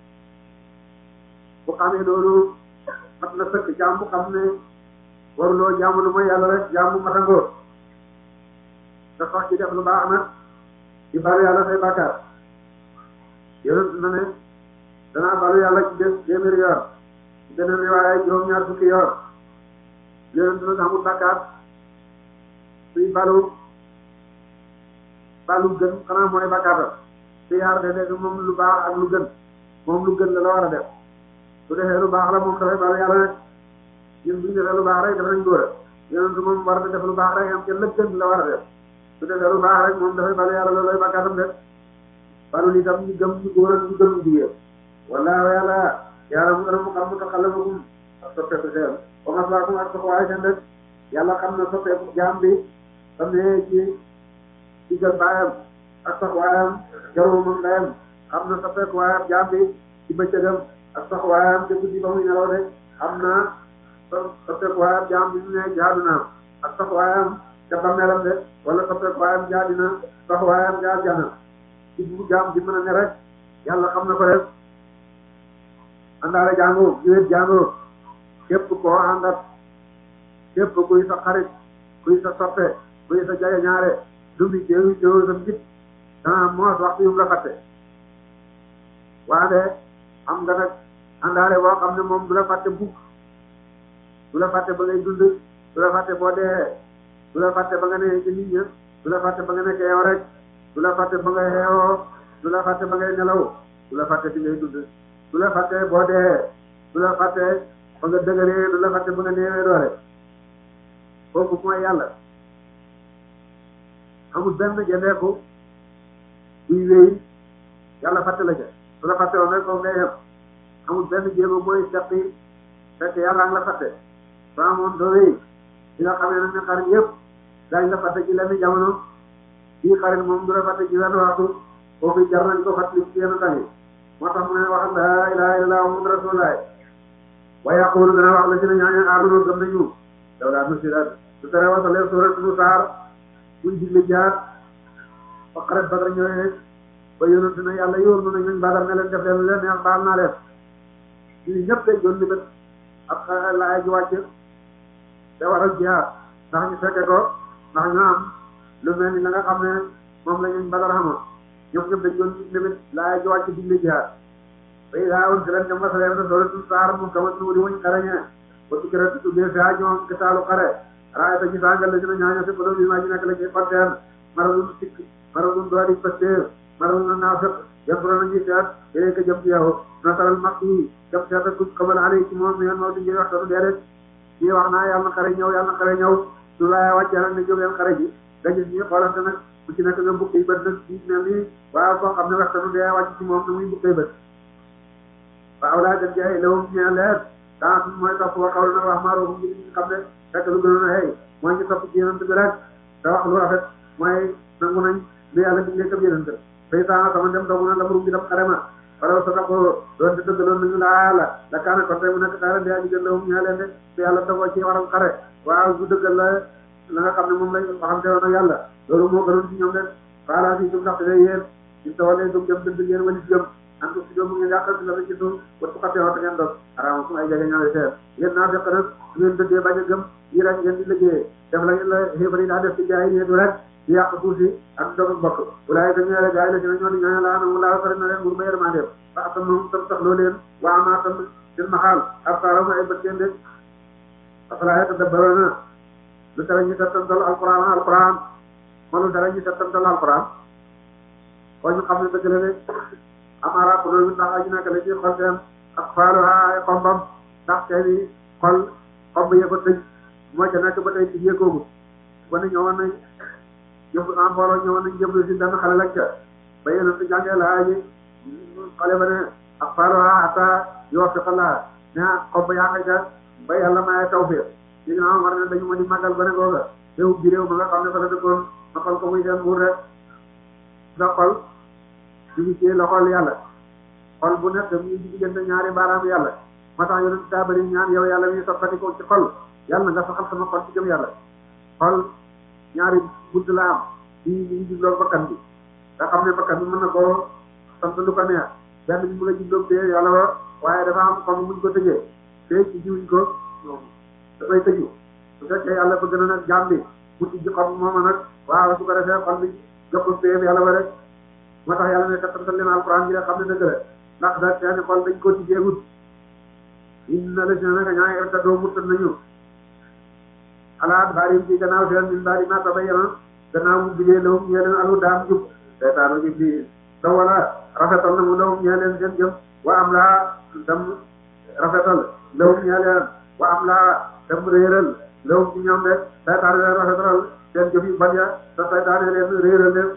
A: bu xamee loolu mat na sëkk jaam bu xam ne waruloo jaamu lu mooy yàlla rek jaamu matangoo te sax ci def lu baax nag di balu yàlla say bàkkaar yonent na ne danaa balu yàlla ci des téeméeri yoon ci beneen riwaaya juróom-ñaar fukki yoon yonent nag amul bàkkaar suy balu balu gën xanaa mooy bàkkaatam su yaar de def moom lu baax ak lu gën moom lu gën la la war a def su defee lu baax la moom dafay balu yàlla rek ñun bu ñu defee lu baax rek dafa nañ góor a yonent moom war na def lu baax rek am ca lëg gën la war a def su defee lu baax rek moom dafay balu yàlla loolu lay bàkkaatam def balu li tam ñu gëm ñu góor ak ñu gëm ñu jigéen wala yàlla yàlla mu gën a mu xam mu taxallamakum ak soppeeku seen ba maslaakum ak soxwaay seen def yàlla xam na soppeeku jaam bi xam ne ci ci gën baayam ak soxwaayam jarul moom ndeyam xam na soppeeku waayam jaam bi ci bëccëgam ak soxwaayam te guddi ba muy nelaw de xam na soppeeku waayam jaam bi mu ne jaadu na ak soxwaayam te bàmmeelam de wala soppeeku waayam jaadi na soxwaayam jaar jana ci bu jaam bi mën a ne rek yàlla xam na ko def àndaale jàngu jiwét jàngu képp koo àndat képp kuy sa xarit kuy sa soppe kuy sa jage ñaare dumbi teewi teewi sa njit dana moos waxtu yu mu la fàtte waande am nga nag àndaale boo xam ne moom du la fàtte bukk du la fàtte ba ngay dund du la fàtte boo dee du la fàtte ba nga ne ci nit ña du la fàtte ba nga nekkee yow rek du la fàtte ba ngay xeewoo du la fàtte ba ngay nelaw du la fàtte bi ngay dund du la fàtte boo dee du la fàtte ba nga dëgëree du la fàtte ba nga néewee doole kooku mooy yàlla amul benn jëndeeku buy wéy yàlla fàtte la ca du la fàtte woon rek foofu ngay yem amul benn jéego booy seqi fekk yàlla nga la fàtte soo amoon doo wéy di nga xamee nag ne xarit yëpp daañu la fàtte ci lenn jamono bii xarit moom du la fàtte ci wenn waxtu foofu jar nañ ko fàttali ci yenn tàngi moo tax mu ne wax laa ilaaha illallaah muhammadu rasuulullaah wa yaqulu dana wax la ci ne ñaaña aamanu gëm nañu daw laa nusirat su tere wasalee suuratu saar buñ digle jaar ba xaret Badar ñëwee ba yonent na yàlla yóor nu na ñuñ Badar ne leen def leen leen neex baal naa leen ñii ñëpp day doon libét ak laay ji wàcc te waral jihaad ndax ñu fekke ko ndax ñu am lu mel ni la nga xam ne moom la ñuñ Badar xamoon ñoom ñëpp dañ doon libét laay ji wàcc digle jihaad bay daa woon si leen ñoom wasalee na suuratu saar mu kamat nu di wañ xarañee ba tukkira tuddee fi ñoom kitaalu xare raay ta ci sangal la dina ñaaño fi bodo bi ma ci nekk la ci xotteen maradun sikk maradun doori pasteur maradun naafeq yambro na ñi seet yéen ko jëm ci yow nasaral mag yi jëm seet ak xamal alay ci moom yéen moo di ngir waxtanu déedéet ñii wax naa yàlla na xare ñëw yàlla na xare ñëw su laay wàccee nag ne jógeen xare ji nga gis ñi xoolante nag bu ci nekk nga bukki bët nag ci mel ni waaw koo xam ne waxtanu dee wàcc ci moom na muy bukkay bët waaw laa gën jaay lawum ñee leer daa mooy topp wa xawlu nag wax maaroo ngi ñu xam ne fekk lu gënoon a xëy mooy ñu topp ci yonent bi rek te wax lu rafet mooy nangu nañ lu yàlla digle kam yonent fay taa sama dem doomu na la murum bi dam xare ma wala sa dako doon te dëggaloon nañu laa yàlla la kaana kon tey mu nekk xare ndia ji gën la hum ñaa leen de te yàlla dafoo ci waral xare waaw bu dëggal la la nga xam ne moom lañ waxante woon ak yàlla loolu moo gënoon ci ñoom de faala si jum ndaxte day yéen ñu tawalee gëm jëm dëgg ngeen wali gëm an ko si doom mu ngeen yàqal si la ci suuf wat fukkate wata ngeen doon araama su ay jege ñaari seer yéen naa fekk nag su ngeen dëggee bañ a gëm yi rek ngeen di liggéeyee def la la xéefar yi daa def ci jaay yéetu rek di yàq suuf si ak dog ak bokk walaay ka ñeele gaay la si na ñoo di ñaan laa na laa fari na leen bur ma yërmandeem ba atam moom tam tax loo leen waa amaa tam seen maxaal ab saarama ay bët seen de afalaay ta dabbarona lu tere ñu settantal alquran alquran ma lu tere ñu settantal alquran ko ñu xam ne dëgg la de amaara ko loolu ndax aji nekk la ci xol seen ak faaluha ay xombam ndax seeni xol xomb yee ko tëj moo ca nekk ba tey ci yéegoogu ba ne ñëwoon nañ jëf en mbooloo ñëwoon nañ jëblu si benn xale lañ ca ba yéen a jàngee laa ji xale ba ne ak faaluha ata yoo fi xalaa ne xomb yaa nga ca ba yàlla maye tawfiq li nga xam war ne dañu ma di màggal ba ne googa réew bi réew ma nga xam ne fa la dëkkoon ma xol ko muy seen buur rek nga xol di ci loxol yàlla xol bu nekk mu ngi diggante ñaari baaraam yàlla moo tax yonent daa bëri ñaan yow yàlla mi soppati ko ci xol yàlla nga saxal sama xol ci gëm yàlla xol ñaari bunt la am di ñu jubloo bakkan bi nga xam ne bakkan bi mën na koo sant lu ko neex benn bi mu la jubloo tee yàlla ba waaye dafa am xol muñ ko tëjee tey ci jiwuñ ko dafay tëju su fekkee yàlla bëgg na nag jaam bi mu ci ji xol mooma nag waaw su ko defee xol bi jox ko tee yàlla ba rek moo tax yàlla ne kattantal leen alquran ji la xam ne dëgg la ndax da seeni xol dañ ko tijjeegut inna la si ne naka ñaa ngi doo murtat nañu alaat baarim ci gannaaw seen min baari ma tabayyana gannaaw mu bidee lawum ñee leen alu daam jub seytaanu ji bi da wala rafetal na mu lawum ñee leen seen jëm wa am laa dem rafetal lawum ñee leen wa am laa dem réeral lawum ci ñoom de seytaanu leen rafetal seen jëf yu bañ a te seytaanu leen réeral leen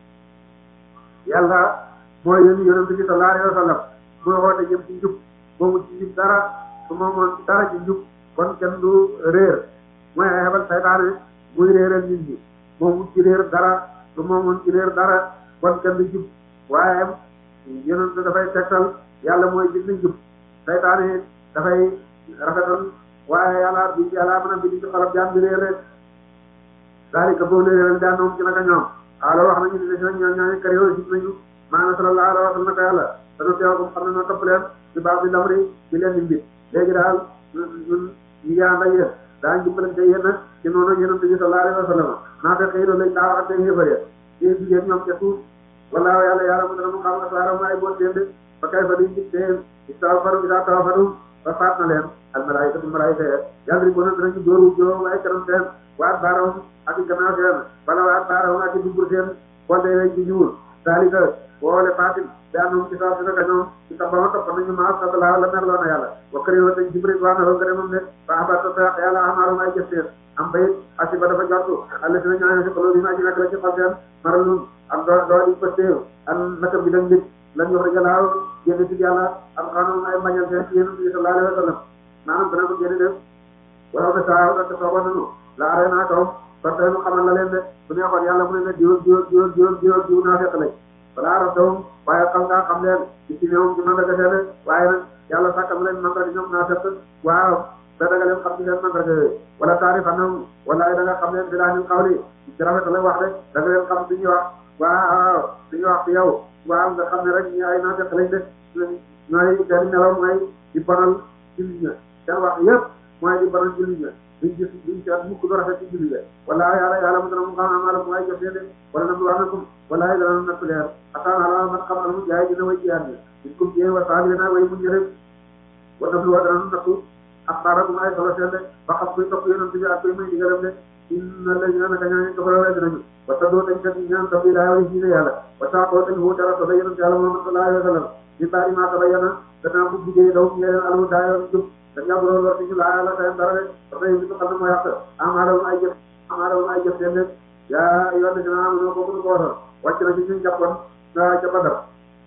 A: yàlla mooy yéen yonent bi sallallahu alayhi wa sallam mooy woote jëm ci njub moomu ci njub dara su moomoon dara ci njub kon kenn du réer mooy xebal saytaane muy réeral nit ñi moomu ci réer dara su moomoon ci réer dara kon kenn du jub waaye yonent dafay tegtal yàlla mooy bind njub saytaane dafay rafetal waaye yàlla bi yàlla mën a bind ci xolab jaam bi réer rek daal di ko boo réeral daan moom ci naka ñoom alors wax nañu ne si ñoom ñooñu kër yooyu gis nañu maanaam sallallahu alayhi wa sallam naka yàlla dana teew ko xam ne noo topp leen ci baax bi lamri ci leen di mbir léegi daal ñun ñu ngi ànd ak yéen daañu dimbalante yéen nag ci noonu yonent bi sallallahu alayhi wa sallam naa fekk yi loolu lañ daa wax ak xéefar ya ci jigéen ñoom ca suuf wallaahu yàlla yàlla mu dana mu xam asaara ay boot leen de fa kay fa duñ gis seen istawfaru ida tawafadu ba faat na leen al malaayikatu malaayika ya yàlla ko na danañu dóoru joo waaye kanam seen waat baarawum ak i gannaaw seen wala waat baarawum ak i dubur seen bolte weñ ci ñuul daalika woole fatim daa noom ci saa si naka ñoom ci tabama topp nañu maa satala la merloo na yàlla wa këri wa tañ jibril waa na nga ne moom ne ba abata sa yàlla amaarum ay jëf seen am bayit asi ba dafa jortu àlla si na ñooño si xolo bi maa ci nekk la ci xol seen maralun ak doo doo di pëstéew an naka bi dañ nit lañ wax jalaaw génn ci yàlla am xanum ay mbañal seen ci yéen bi sallallahu alayhi wa sallam maanaam dana ko génn def wala ba saa da sooba nanu la are naa kaw kon tey mu xamal la leen de su neexoon yàlla mu ne ne diw diw diw diw diw diw naa fekk lañ balaa raf dawum waaye xam ngaa xam leen ci ci néewum ci mën a gasee de waaye nag yàlla sàkkam leen man di ñoom naa fekk waaw da nga leen xam ci seen mandarga yooyu wala taarifannahum wala da nga xam leen bi laanil qawli ci rafet la wax de da nga leen xam ci ñuy wax waaw ci ñuy wax ci yow waaw nga xam ne rek ñi ay naafeq lañ de ñooy seen melaw mooy di bonal jullit ña seen wax yëpp mooy di bonal jullit ña duñ gis duñ ci at mukk du rafet ci jullit ña wala yàlla yàlla mu dana mu xam amaala mu ay jëf de wala na du anakum wala dana natt leer ataan ala man xam al mu jaay dina way jiyaat ni in kum jee wa saabirina way muñ rek wa nablu wa dana nattu axbaarakum ay solo seen de ba xam kuy topp yonent bi ak kuy may digalam de inna alladina naka ñaan kafara wedd nañu wa taddoo dañ kat ñaan tabi laa wali diine yàlla wa taaqoo dañ woo dara soda yonent yàlla Muhammad sallallahu alayhi wa sallam di baari maa tabayyana danaa bu jigéen daw ñeleen alamu daayoon jub dañ yàbbuloon war ci laa yàlla tayam dara de parce que yi ko xam ne moo yàq amaalawum ay jëf amaalawum ay jëf seen de yaa yoon na dina am ñoo ko mënu ko wasal wàcc na ci ñu jàppoon ca Badar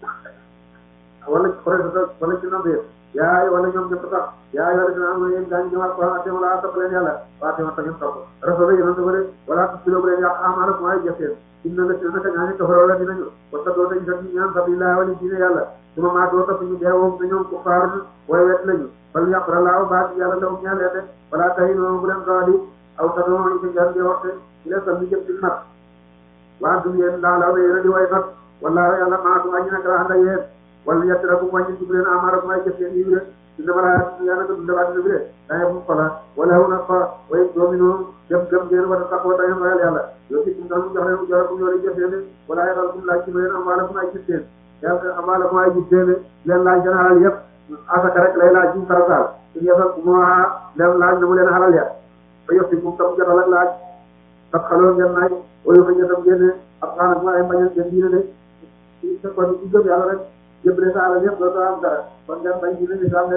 A: wala xore wala ci nambee yaay wala ñoom ñëpp sax yaay wala dina am yéen gaañ ñëwaat ko atema la topp leen yàlla waa tema tamit topp rasul yonent ba de wala tusiloo bu leen yàq amaalakum ay jëf seen inna la naka ñaani kafaroo la dinañu wasa doo dañ kat ñaan sabilillah wali diine yàlla su ma maa doo topp ñu deewoom na ñoom kuffaar way wet lañu bal yàqura laaw baat yàlla law ñaalee de wala tay noonu bu leen gawadi aw tadoo ñu ko jar di waxte ci leen sal ñu jëm ci mat waa dum yéen daa law yéen a di way not wala yàlla maatum añi nag la ànd ak yéen wala yettirakum wàññi ci bu leen amaarakum ay jëf seen yi de dina mala yàlla ko dunda baat bi de daye bu xola wala wu na fa way doomino gëm gëm ngeen wala taxoo da ngeen ragal yàlla yow ci kum tax mu jox leen jorakum ñoo lay jëf seen de wala yaxalakum laaj ci leen amaalakum ay jëf seen yàlla amaalakum ay jëf seen de leen laaj gën a xalal yëpp asaka rek lay laaj ci farataal su yefal moo leen laaj na mu leen xalal ya ba yow ci kum tax mu jotal ak laaj tax xaloo ngeen naaj wayu fa ñetam génne ab xaanak ma ay mbañal seen diine de ci kon ci gëm yàlla rek jëbale sa alal yëpp doo am dara kon ngeen bañ ci leen islam de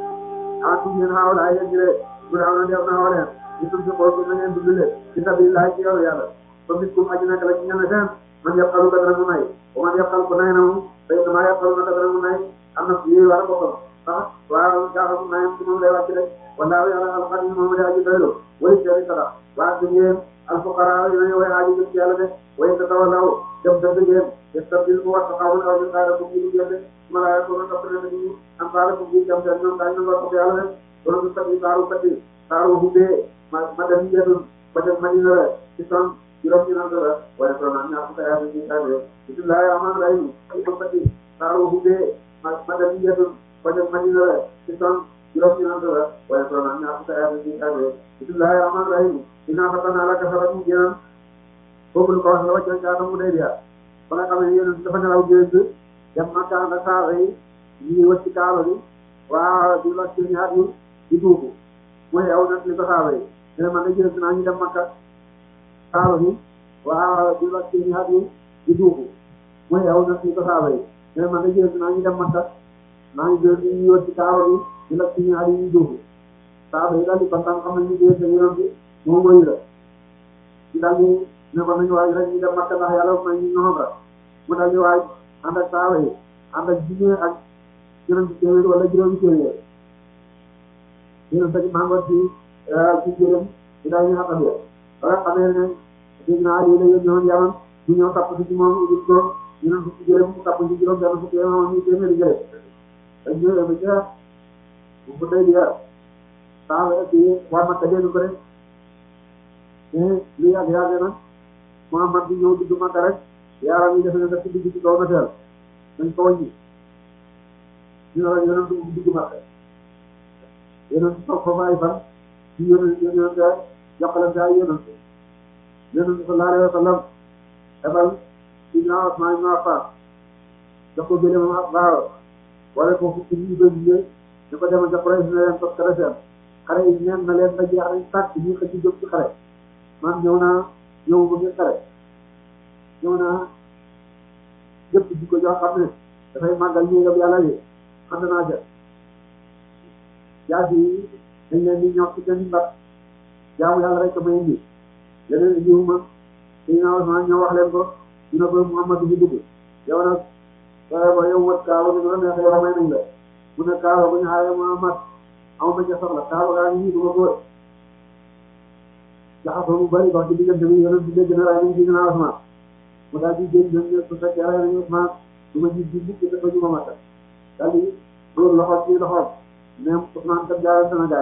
A: ah tuuti ngeen xaaw la ay yéen jëlee bu ne am na def na xaw leen ñu tudd si xool na ngeen dundale ci sabilillah ci yow yàlla ba bis kum aji nekk la ci ñene seen man yàqalu ka dana mu nay ba man yàqal ko nay na mu tey damaa yàqalu naka dana mu nay am na yooyu war a boppam sax waaw jaaxal mu nayam ci moom lay wàcc rek wallaahu yàlla alxadim moom de aji doylu wali seeni sadax waa du ngeen alfuqara yooyu way aaji jëm ci yàlla de way ta tawallaw dem dëgg ngeen yastabdil mu wax xawul aw ñu xaaral ko ñu gën de ma la ko na topp na ni am baala ko ñu jëm seen ñoom dañu nga ko yàlla de borom bi fati saaru fati saaru hubbe ma ma dem yedul ba dem madina la ci son juróom ñu naan la wala ko na ñaa ko ya ñu tabe bismillahi rahman rahim ko fati saaru hubbe ma ma dem yedul ba dem madina la ci son juróom ñu naan la wala ko na ñaa ko ya ñu tabe bismillahi rahman rahim ina fatana laka sabatu jinan boobu ko wax la wacce jaata mu day biya ba nga xam ne yéen dafa nelaw gént dem Makka ànd ak saaba yi ñuy wëcc kaaba bi waa di la seen at yi di duufu mooy yow nag li ko saaba yi ne man de gént naa ñu dem Makka kaaba bi waa di la seen at yi di duufu mooy yow nag li ko saaba yi ne man de gént naa ñu dem Makka naa ñu gént ñu wëcc kaaba bi di la seen at yi di duufu saaba yi daal di kontaan xam ne ñu gént yéen bi moom mooy la ci daal di ne ko nañu waaj rek ñu dem Makka ndax yàlla may ñu ñoom ra mu daal di waaj ànd ak saaba yi ànd ak junne ak juróomi téeméer wala juróomi téeméer yéen a maa ngi ci ci jërëm ci daal di xamal yow ba nga xamee ne dégg naa lii la yónni woon yaman ñu ñëw tapp ci moom ubbil ko ñu ne fukki jërëm mu tapp ci juróom benn fukki moom ñu téeméeri jërëm dañ ñëwee ba ca bu tey di yar saaba yi waa Makka dégg ko rek mais li yàgg yàgg na Muhammad bi ñëw dugg Makka rek yaaram yi defe ne daf ci dugg ci kaw na teel dañ ko wàññi ñu ne la yonent bu dugg Makka yonent toog fa ay fan ci yonent yonent jàppalante ay yonent yonent sallallahu alayhi wa sallam ebal Sidina Usmaan ibn Affaan jox ko gëlëm ak baaw wala ko fukki ñu ko jigéen ñu ko demal jox Quraysh ne leen tos ka defee xare yi neen na leen ba jeex nañ tàkk ñu xëcc jóg ci xare man ñëw naa ñëw ba ngeen xare ñëw naa jëpp di ko jox xam ne dafay màggal ñëw yàlla yi xam naa ja jaasi yi dañ leen di ñor ci seen mbat jaamu yàlla rek may indi leneen indiwuma Sidina Usmaan ñoo wax leen ko dina ko Muhammad bi dugg yow nag waaye ba yow wat kaaba bi nga neexee yow may nañ la mu ne kaaba bu ñu xaaree Muhammad amuma ca soxla kaaba gaa ngi nii du ma góor jaxasoo bu bëri wax ci diggante bi yonent bi dégg na waaye nañ Sidina Usmaan mu daal di génn ñoom ñëpp su fekkee rey nañu Usmaan du ma gis di mukk dafa ñu ma matta daal di dóor loxoom ci loxoom même Usmaan kat jaarante na gaa yi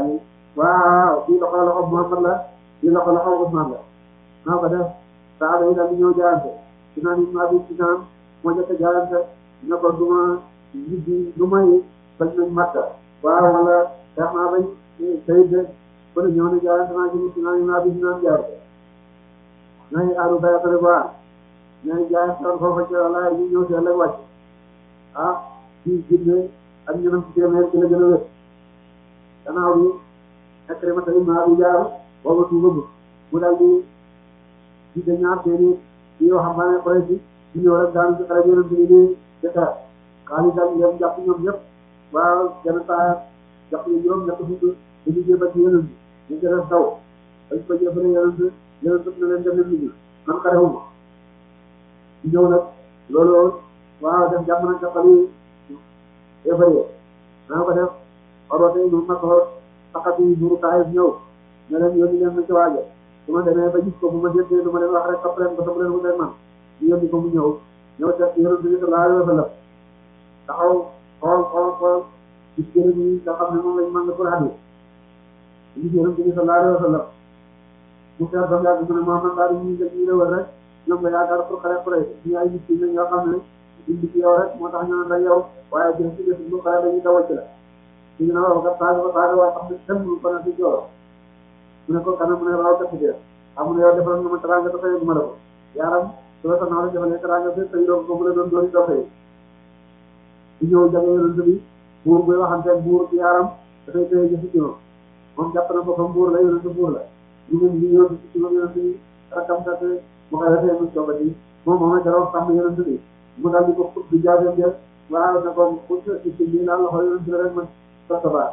A: waaw kii loxo loxo Muhammad la kii loxo loxo Usman la naa ko def saaba yi daal di ñëw jaayante ci naan yi maa bi ci naan moo jëkk jaayante ne ko duma jiddi du may bañ nañ Makka waaw wala xeex naa bañ sayid de kon ñëw ne jaayante naa ci ci naan yi maa bi ci naan jaayante nañ aadu bayatale ba nañ jaayante woon foofa ci wala ñu ñëw si ëllëg wàcc ah kii jinne ak ñeneen ci téeméer ci la gën a wér gannaaw bi Ikrimata ibn Abi Jahl booba tuubagu mu daal di di de ñaar seeni ci yoo xam ne Quraysh ci ñëw rek daanu ci xare yonent bi di jëkka xaalis daal yem jàpp ñoom ñëpp waaw kenn saa jàpp ñu juróom ñett fukk dañu jéem a ci yonent bi ñu ci def daw dañ ko jëfale yonent yonent na leen dem leen liggéey man xarewuma ñu ñëw nag loolu waaw def jàpp nañ ca xali évalué naa ko def oroote ñu ma ko taxati buuru Taayif ñëw ne leen yónni leen ma ci waaja su ma demee ba gis ko bu ma déggee du ma leen wax rek topp leen ko topp leen ko teg man ñu yónni ko mu ñëw ñëw teg yonent bi sallallahu alayhi wa sallam taxaw xool xool xool gis jërëm yi nga xam ne moom lañ màng pour hadis gis yonent bi sallallahu alayhi wa sallam mu seet ba yàgg mu ne Muhammad daal ñu ngi ñu rewal rek ñoom nga yaakaar pour xale pour ñu ay nit ñi ñoo xam ne indi ci yow rek moo tax ñu naan la yow waaye jërëm ci des bu xale dañuy dawal ci la ñu ne waaw kat saaga ba saaga waaye xam ne kenn mënu ko na ci jooro mu ne ko kanam mu ne waaw kat ci xam ne yow defal nga ma teraanga dafa yëg ma la ko yaaram su la sa naaw la defalee teraanga fi tey doog ko mu la doon doon dofe yi di ñëw jage yonent bi buur buy waxanteeg buur ci yaaram dafay tëye jëfi ci moom moom jàpp na ko comme buur la yonent buur la ñu ngi ñu ñëw ci ci moom yonent bi rakam kat mu koy defee mu coobati moom moom a jaroon sàmm yonent bi mu daal di ko di jaageen jël waaw ne ko pour ci ci lii daal loxo yonent bi rek man sottoba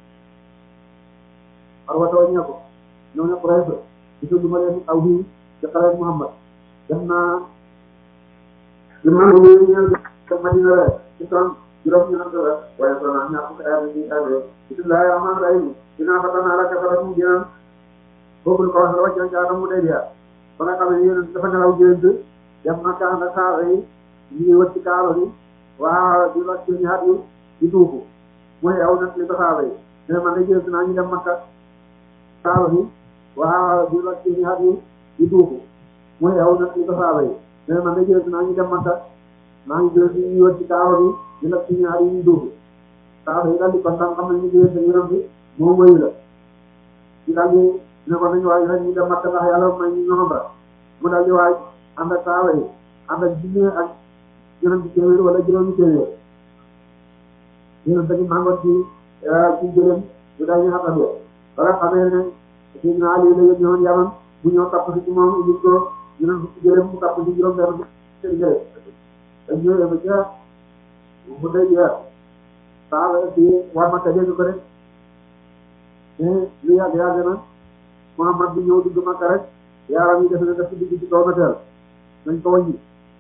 A: arwatoo ñee ko ñëw ne Quraysh gisul du ma leen aw bii ci xale Muhammad dem naa li ma ñëw ñëw ci Madina rek ci son juróom ñu nante rek waaye son naa ñaar fukki ayam yi ayam bismillahi rahmaani rahim dinaa fatanaa la kafara mu jënan foofu lu ko wax la wàcce ca mu day biya ba nga xam ne yéen dafa nelaw gént dem na ka ànd ak saaba yi ñu ngi wëcc kaalo bi waaw di wàcc ñu hat yi di duufu mooy aw nag li ko saaba yi mais man de gént naa ñu dem Makka kaalo bi waaw di wàcc ñu hat yi di duufu mooy aw nag li ko saaba yi mais man de gént naa ñu dem Makka maa ngi gént ñu wëcc kaalo bi di wàcc ñu hat yi di duufu saaba yi daal di kontaan xam ne ñu gént yërëm bi moom mooy la ci daal di ne ko nañu waaj rek ñu dem Makka ndax yàlla may ñu ñoom ra mu daal di waaj ànd ak saaba yi ànd ak junne ak juróomi téeméer wala juróomi téeméer yéen dañu màngoon ci ci jërëm ñu daal ñu xatal ba nga xamee ne ci naa lii la yónni woon Yaman bu ñëw tapp si ci moom indi ko juróom fukki jërëm mu tapp si juróom benn seen jërëm dañ ñëwee ba ca bu dee jeex saaba yi war Makka dégg ko rek mais lu yàgg yàgg na Muhammad bi ñëw dugg Makka rek yaaram yi def na def ci digg ci kaw na teel nañ ko wàññi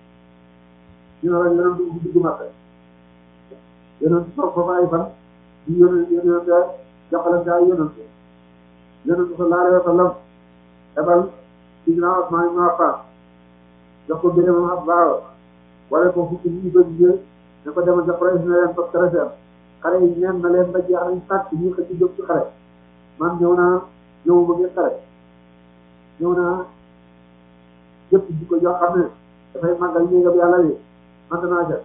A: ñu ne la yonent bi dugg Makka yonent toog foofu ay fan di yónent yonent jàppalante ay yonent yonent sallallahu alayhi wa sallam ebal Sidina Usmaan ibn Affaan jox ko gënëm ak baaw wala ko fukki ñu ko gisee ne ko demal ca Quraysh ne leen toog seen xare yi ñeen na leen ba jeex nañ tàkk ñu xëcc jóg ci xare man ñëw naa ñëw ma ngeen xare ñëw naa jëpp ji ko jox xam ne dafay màggal néegam yàlla bi mant naa ca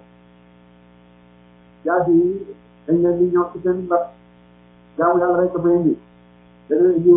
A: jaasi yi dañ leen di ñor ci seen mbat jaamu yàlla rek may indi dañ leen indi